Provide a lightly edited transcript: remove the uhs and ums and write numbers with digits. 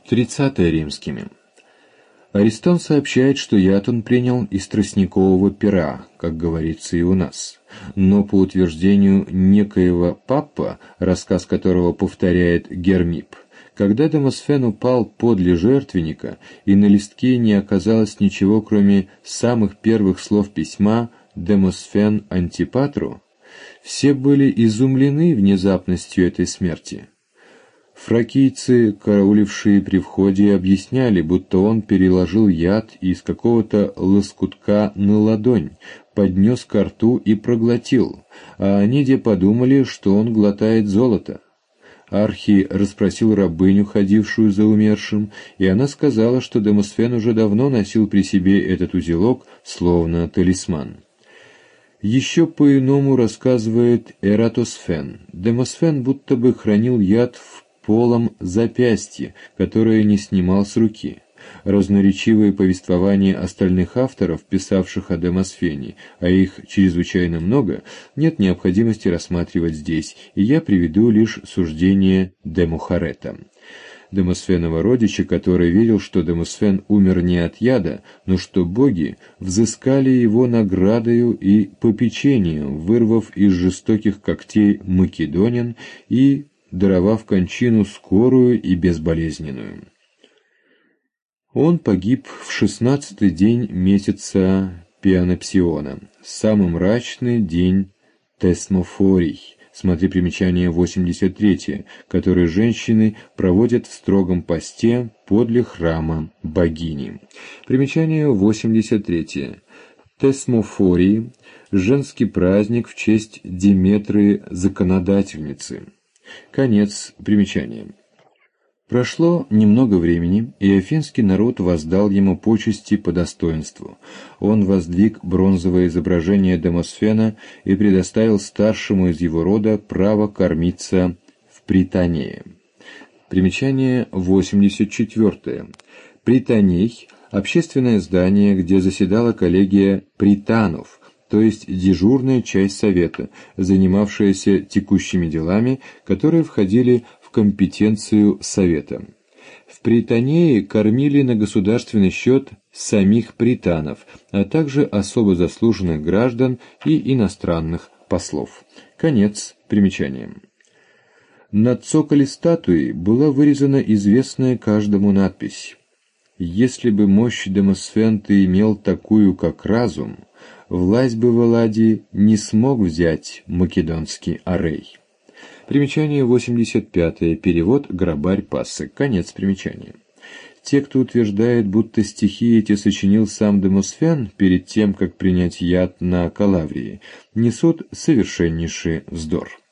30 римскими. Аристон сообщает, что яд он принял из тростникового пера, как говорится и у нас. Но по утверждению некоего Паппа, рассказ которого повторяет Гермип, когда Демосфен упал подле жертвенника, и на листке не оказалось ничего, кроме самых первых слов письма «Демосфен Антипатру», все были изумлены внезапностью этой смерти. Фракийцы, караулившие при входе, объясняли, будто он переложил яд из какого-то лоскутка на ладонь, поднес ко рту и проглотил, а они де подумали, что он глотает золото. Архий расспросил рабыню, ходившую за умершим, и она сказала, что Демосфен уже давно носил при себе этот узелок, словно талисман. Еще по-иному рассказывает Эратосфен. Демосфен будто бы хранил яд в полом запястье, которое не снимал с руки. Разноречивые повествования остальных авторов, писавших о Демосфене, а их чрезвычайно много, нет необходимости рассматривать здесь, и я приведу лишь суждение Демухарета. Демосфенова родича, который верил, что Демосфен умер не от яда, но что боги взыскали его наградою и попечением, вырвав из жестоких когтей македонян и даровав кончину скорую и безболезненную. Он погиб в 16-й день месяца Пианопсиона, самый мрачный день Тесмофорий. Смотри примечание 83, которое женщины проводят в строгом посте подле храма богини. Примечание 83. Тесмофорий – женский праздник в честь Деметры Законодательницы. Конец примечания. Прошло немного времени, и афинский народ воздал ему почести по достоинству. Он воздвиг бронзовое изображение Демосфена и предоставил старшему из его рода право кормиться в Пританее. Примечание 84. Пританей – общественное здание, где заседала коллегия пританов, то есть дежурная часть совета, занимавшаяся текущими делами, которые входили в компетенцию совета. В Пританее кормили на государственный счет самих пританов, а также особо заслуженных граждан и иностранных послов. Конец примечания. На цоколе статуи была вырезана известная каждому надпись: «Если бы мощь Демосфента имел такую, как разум, власть бы в Элладе не смог взять македонский арей». Примечание 85. Перевод Грабарь Пассек. Конец примечания. Те, кто утверждает, будто стихи эти сочинил сам Демосфен перед тем, как принять яд на Калаврии, несут совершеннейший вздор.